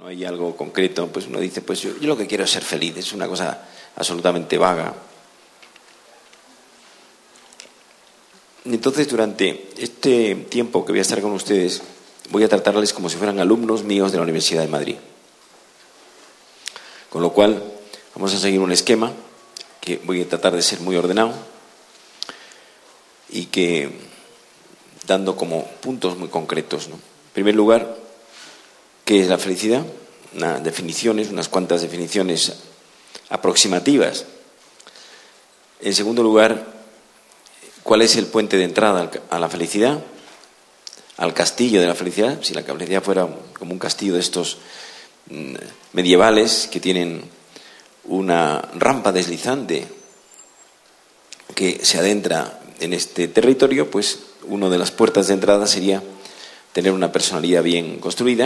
no hay algo concreto, pues uno dice, pues yo lo que quiero es ser feliz, es una cosa absolutamente vaga. Entonces, durante este tiempo que voy a estar con ustedes, voy a tratarles como si fueran alumnos míos de la Universidad de Madrid. Con lo cual, vamos a seguir un esquema que voy a tratar de ser muy ordenado y que dando como puntos muy concretos, ¿no? En primer lugar, ¿qué es la felicidad? Unas cuantas definiciones aproximativas. En segundo lugar, ¿cuál es el puente de entrada a la felicidad? Al castillo de la felicidad. Si la felicidad fuera como un castillo de estos medievales que tienen una rampa deslizante que se adentra en este territorio, pues una de las puertas de entrada sería tener una personalidad bien construida.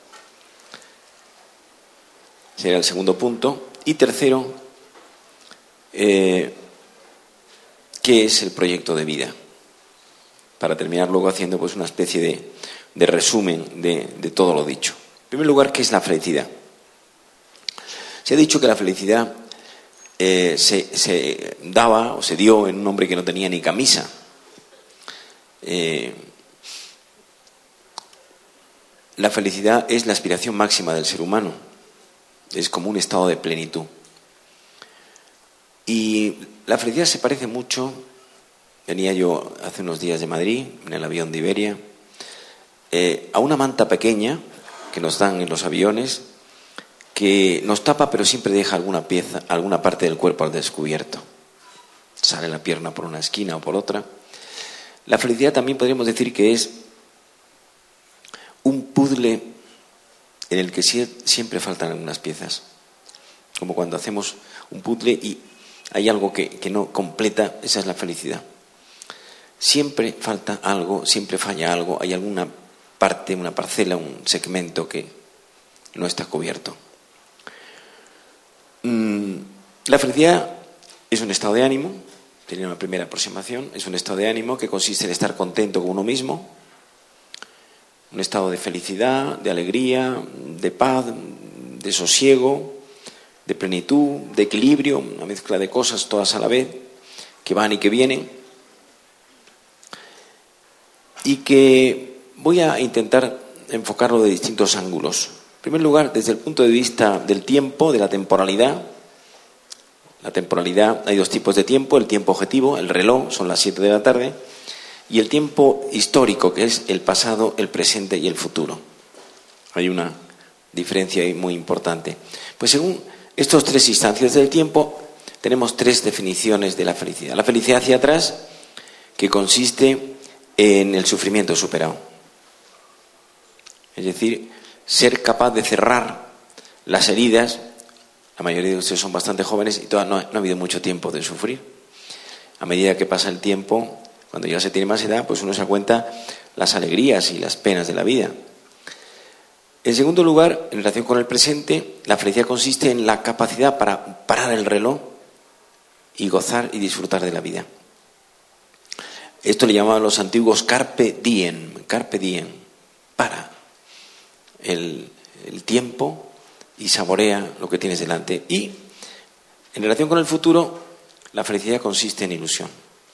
Sería el segundo punto. Y tercero, ¿qué es el proyecto de vida? Para terminar luego haciendo pues una especie de resumen de todo lo dicho. En primer lugar, ¿qué es la felicidad? Se ha dicho que la felicidad se daba o se dio en un hombre que no tenía ni camisa. La felicidad es la aspiración máxima del ser humano. Es como un estado de plenitud. Y la felicidad se parece mucho. Venía yo hace unos días de Madrid, en el avión de Iberia, a una manta pequeña que nos dan en los aviones, que nos tapa pero siempre deja alguna parte del cuerpo al descubierto. Sale la pierna por una esquina o por otra. La felicidad también podríamos decir que es un puzzle en el que siempre faltan algunas piezas. Como cuando hacemos un puzzle y hay algo que no completa, esa es la felicidad. Siempre falta algo, siempre falla algo, hay alguna parte, una parcela, un segmento que no está cubierto. La felicidad es un estado de ánimo, tenía una primera aproximación, es un estado de ánimo que consiste en estar contento con uno mismo, un estado de felicidad, de alegría, de paz, de sosiego, de plenitud, de equilibrio, una mezcla de cosas todas a la vez, que van y que vienen, y que voy a intentar enfocarlo de distintos ángulos. En primer lugar, desde el punto de vista del tiempo, de la temporalidad. La temporalidad, hay dos tipos de tiempo: el tiempo objetivo, el reloj, son las 7 de la tarde, y el tiempo histórico, que es el pasado, el presente y el futuro. Hay una diferencia ahí muy importante. Pues según estos tres instancias del tiempo, tenemos tres definiciones de la felicidad. La felicidad hacia atrás, que consiste en el sufrimiento superado. Es decir, ser capaz de cerrar las heridas. La mayoría de ustedes son bastante jóvenes y todavía no ha habido mucho tiempo de sufrir. A medida que pasa el tiempo, cuando ya se tiene más edad, pues uno se da cuenta las alegrías y las penas de la vida. En segundo lugar, en relación con el presente, la felicidad consiste en la capacidad para parar el reloj y gozar y disfrutar de la vida. Esto le llamaban los antiguos carpe diem, para el tiempo y saborea lo que tienes delante. Y en relación con el futuro, la felicidad consiste en ilusión.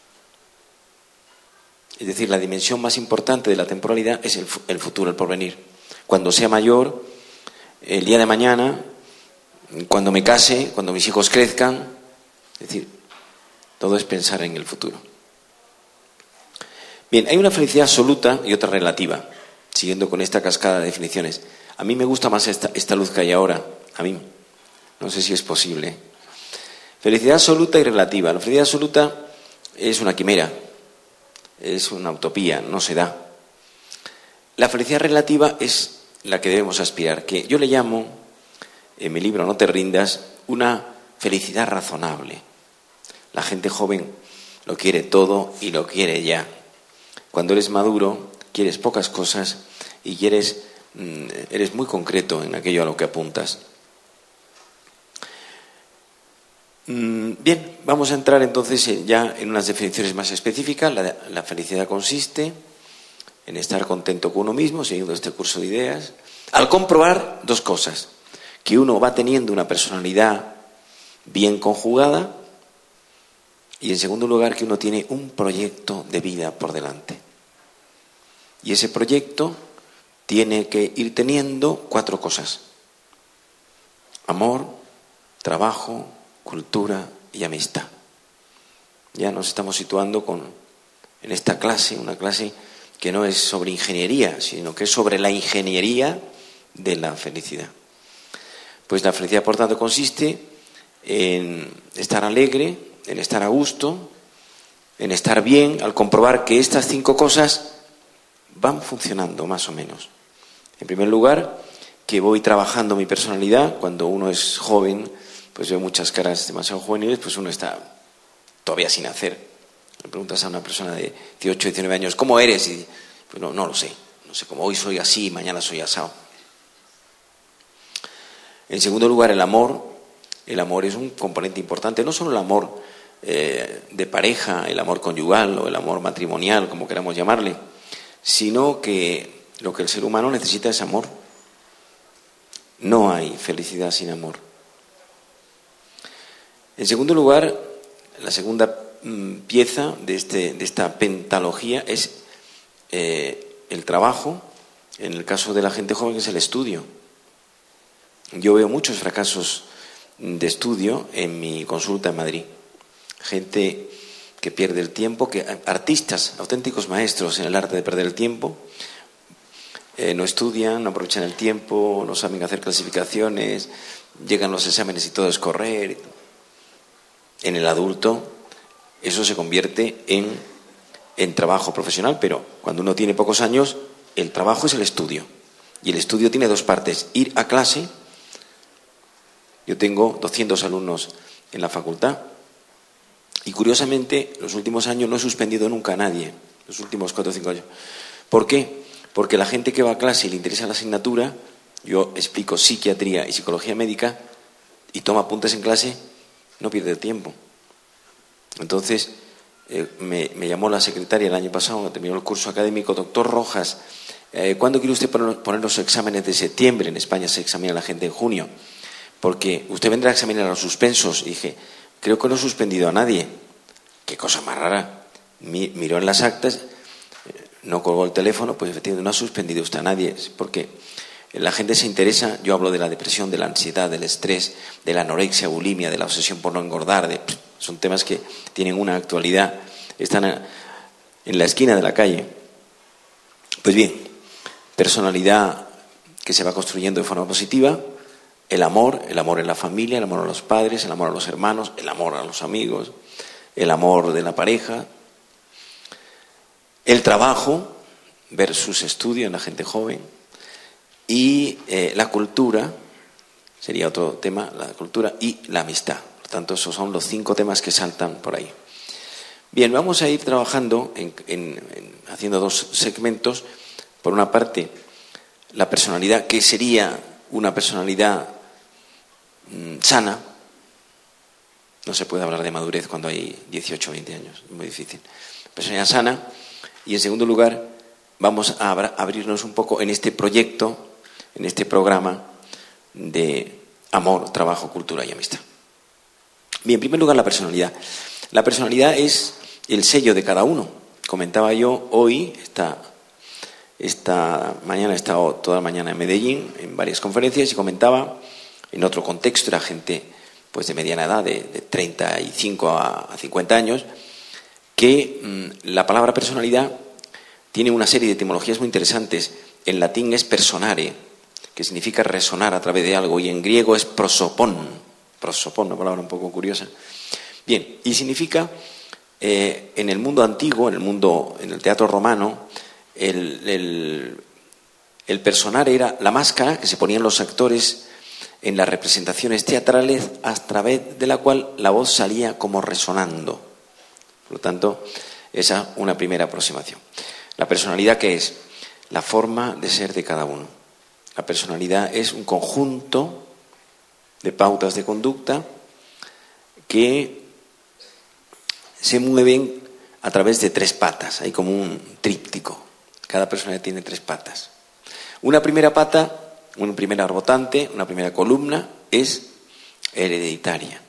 Es decir, la dimensión más importante de la temporalidad es el futuro, el porvenir. Cuando sea mayor, el día de mañana, cuando me case, cuando mis hijos crezcan, es decir, todo es pensar en el futuro. Bien, hay una felicidad absoluta y otra relativa, siguiendo con esta cascada de definiciones. A mí me gusta más esta luz que hay ahora, a mí. No sé si es posible. Felicidad absoluta y relativa. La felicidad absoluta es una quimera, es una utopía, no se da. La felicidad relativa es la que debemos aspirar, que yo le llamo, en mi libro No te rindas, una felicidad razonable. La gente joven lo quiere todo y lo quiere ya. Cuando eres maduro, quieres pocas cosas y eres muy concreto en aquello a lo que apuntas. Bien, vamos a entrar entonces ya en unas definiciones más específicas. La felicidad consiste en estar contento con uno mismo, siguiendo este curso de ideas. Al comprobar dos cosas: que uno va teniendo una personalidad bien conjugada y, en segundo lugar, que uno tiene un proyecto de vida por delante. Y ese proyecto tiene que ir teniendo 4 cosas: amor, trabajo, cultura y amistad. Ya nos estamos situando en esta clase, una clase que no es sobre ingeniería, sino que es sobre la ingeniería de la felicidad. Pues la felicidad, por tanto, consiste en estar alegre, en estar a gusto, en estar bien, al comprobar que estas 5 cosas van funcionando más o menos. En primer lugar, que voy trabajando mi personalidad. Cuando uno es joven, pues veo muchas caras demasiado juveniles, pues uno está todavía sin hacer. Le preguntas a una persona de 18, 19 años, ¿cómo eres? Y pues no lo sé. No sé cómo, hoy soy así, mañana soy asado. En segundo lugar, el amor. El amor es un componente importante, no solo el amor de pareja, el amor conyugal o el amor matrimonial, como queramos llamarle, sino que lo que el ser humano necesita es amor. No hay felicidad sin amor. En segundo lugar, la segunda pieza de esta pentalogía es el trabajo. En el caso de la gente joven es el estudio. Yo veo muchos fracasos de estudio en mi consulta en Madrid. Gente que pierde el tiempo, artistas, auténticos maestros en el arte de perder el tiempo, no estudian, no aprovechan el tiempo, no saben hacer clasificaciones, llegan los exámenes y todo es correr. En el adulto eso se convierte en trabajo profesional, pero cuando uno tiene pocos años, el trabajo es el estudio. Y el estudio tiene 2 partes: ir a clase. Yo tengo 200 alumnos en la facultad y, curiosamente, los últimos años no he suspendido nunca a nadie, los últimos 4 o 5 años. ¿Por qué? Porque la gente que va a clase y le interesa la asignatura, yo explico psiquiatría y psicología médica y toma apuntes en clase, no pierde el tiempo. Entonces, me llamó la secretaria el año pasado, terminó el curso académico: doctor Rojas, ¿cuándo quiere usted poner los exámenes de septiembre? En España se examina la gente en junio. Porque usted vendrá a examinar a los suspensos. Y dije, creo que no he suspendido a nadie. Qué cosa más rara. Miró en las actas, no colgó el teléfono, pues efectivamente no ha suspendido usted a nadie. Porque la gente se interesa. Yo hablo de la depresión, de la ansiedad, del estrés, de la anorexia, bulimia, de la obsesión por no engordar. Son temas que tienen una actualidad, están en la esquina de la calle. Pues bien, personalidad que se va construyendo de forma positiva. El amor en la familia, el amor a los padres, el amor a los hermanos, el amor a los amigos, el amor de la pareja. El trabajo versus estudio en la gente joven. Y la cultura, sería otro tema, la cultura y la amistad. Por tanto, esos son los 5 temas que saltan por ahí. Bien, vamos a ir trabajando haciendo 2 segmentos. Por una parte, la personalidad, que sería una personalidad sana. No se puede hablar de madurez cuando hay 18 o 20 años, es muy difícil. Personalidad sana. Y en segundo lugar, vamos a abrirnos un poco en este proyecto, en este programa de amor, trabajo, cultura y amistad. Bien, en primer lugar, la personalidad. La personalidad es el sello de cada uno. Comentaba yo hoy, esta mañana he estado toda la mañana en Medellín en varias conferencias y comentaba, en otro contexto, era gente pues de mediana edad, de 35 a 50 años, que la palabra personalidad tiene una serie de etimologías muy interesantes. En latín es personare, que significa resonar a través de algo, y en griego es prosopon, una palabra un poco curiosa. Bien, y significa, en el mundo antiguo, en el teatro romano, el personare era la máscara que se ponían los actores en las representaciones teatrales, a través de la cual la voz salía como resonando. Por lo tanto, esa es una primera aproximación. La personalidad, ¿qué es? La forma de ser de cada uno. La personalidad es un conjunto de pautas de conducta que se mueven a través de 3 patas. Hay como un tríptico. Cada personalidad tiene 3 patas. Una primera pata una primera votante, una primera columna, es hereditaria.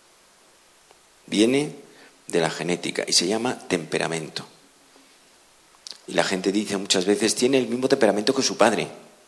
Viene de la genética y se llama temperamento. Y la gente dice muchas veces, tiene el mismo temperamento que su padre.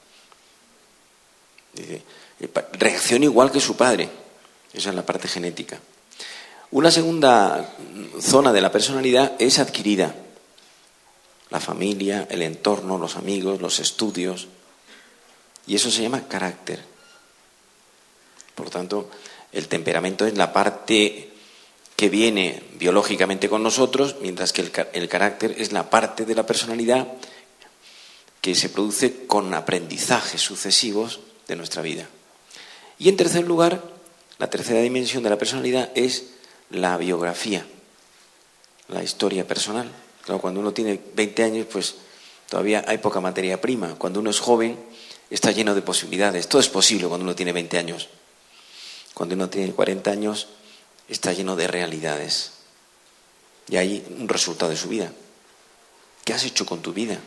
Dice, reacciona igual que su padre. Esa es la parte genética. Una segunda zona de la personalidad es adquirida. La familia, el entorno, los amigos, los estudios. Y eso se llama carácter. Por lo tanto, el temperamento es la parte que viene biológicamente con nosotros, mientras que el carácter es la parte de la personalidad que se produce con aprendizajes sucesivos de nuestra vida. Y en tercer lugar, la tercera dimensión de la personalidad es la biografía, la historia personal. Claro, cuando uno tiene 20 años, pues todavía hay poca materia prima. Cuando uno es joven, está lleno de posibilidades. Todo es posible cuando uno tiene 20 años. Cuando uno tiene 40 años, está lleno de realidades. Y hay un resultado de su vida. ¿Qué has hecho con tu vida?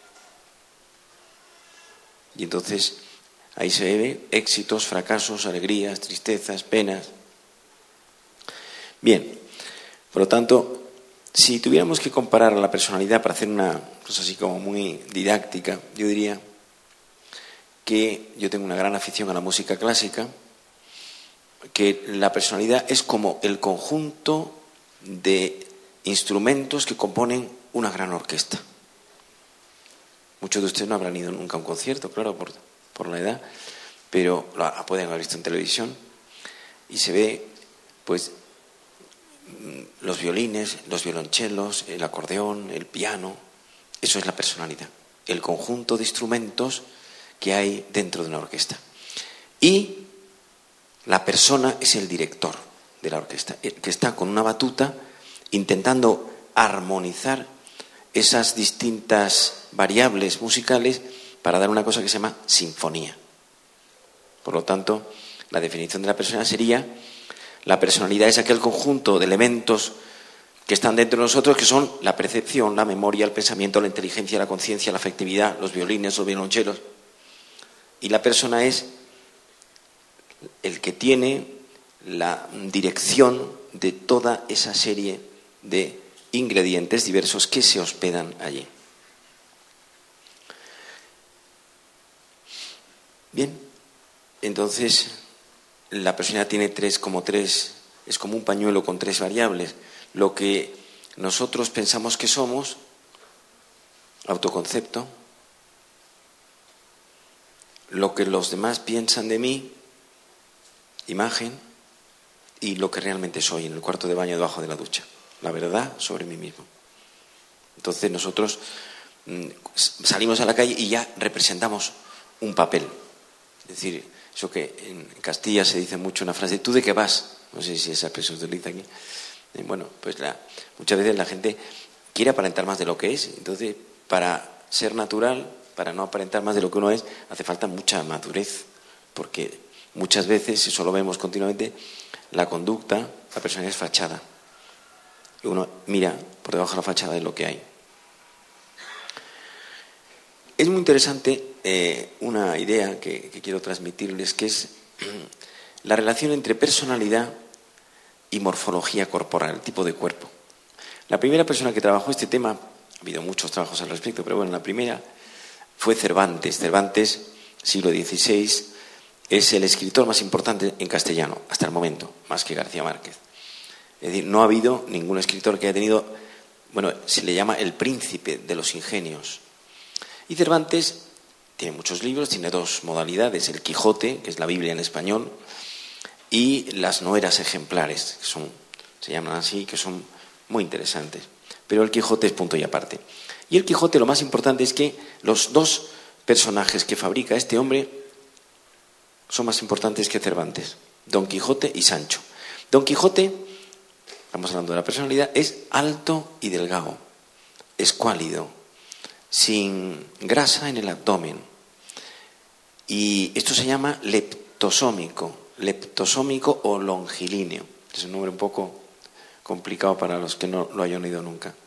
Y entonces ahí se ve éxitos, fracasos, alegrías, tristezas, penas. Bien, por lo tanto, si tuviéramos que comparar a la personalidad para hacer una cosa así como muy didáctica, yo diría que yo tengo una gran afición a la música clásica, que la personalidad es como el conjunto de instrumentos que componen una gran orquesta. Muchos de ustedes no habrán ido nunca a un concierto, claro, por la edad, pero la pueden haber visto en televisión y se ve, pues, los violines, los violonchelos, el acordeón, el piano. Eso es la personalidad, el conjunto de instrumentos que hay dentro de una orquesta. Y la persona es el director de la orquesta, que está con una batuta intentando armonizar esas distintas variables musicales para dar una cosa que se llama sinfonía. Por lo tanto, la definición de la personalidad sería: la personalidad es aquel conjunto de elementos que están dentro de nosotros, que son la percepción, la memoria, el pensamiento, la inteligencia, la conciencia, la afectividad, los violines, los violonchelos. Y la persona es el que tiene la dirección de toda esa serie de ingredientes diversos que se hospedan allí. Bien, entonces la personalidad tiene es como un pañuelo con tres variables. Lo que nosotros pensamos que somos, autoconcepto; lo que los demás piensan de mí, imagen; y lo que realmente soy en el cuarto de baño debajo de la ducha, la verdad sobre mí mismo. Entonces nosotros salimos a la calle y ya representamos un papel. Es decir, eso que en Castilla se dice mucho una frase: ¿tú de qué vas? No sé si esa expresión se utiliza aquí. Bueno, pues muchas veces la gente quiere aparentar más de lo que es. Entonces, para ser natural, para no aparentar más de lo que uno es, hace falta mucha madurez, porque muchas veces, eso lo vemos continuamente, la conducta, la persona es fachada. Y uno mira por debajo de la fachada de lo que hay. Es muy interesante una idea que quiero transmitirles, que es la relación entre personalidad y morfología corporal, tipo de cuerpo. La primera persona que trabajó este tema, ha habido muchos trabajos al respecto, pero bueno, la primera fue Cervantes. Cervantes, siglo XVI, es el escritor más importante en castellano, hasta el momento, más que García Márquez. Es decir, no ha habido ningún escritor que haya tenido, bueno, se le llama el príncipe de los ingenios. Y Cervantes tiene muchos libros, tiene dos modalidades: el Quijote, que es la Biblia en español, y las novelas ejemplares, que se llaman así, que son muy interesantes. Pero el Quijote es punto y aparte. Y el Quijote, lo más importante es que los dos personajes que fabrica este hombre son más importantes que Cervantes: Don Quijote y Sancho. Don Quijote, estamos hablando de la personalidad, es alto y delgado, escuálido, sin grasa en el abdomen. Y esto se llama leptosómico o longilíneo. Es un nombre un poco complicado para los que no lo hayan oído nunca.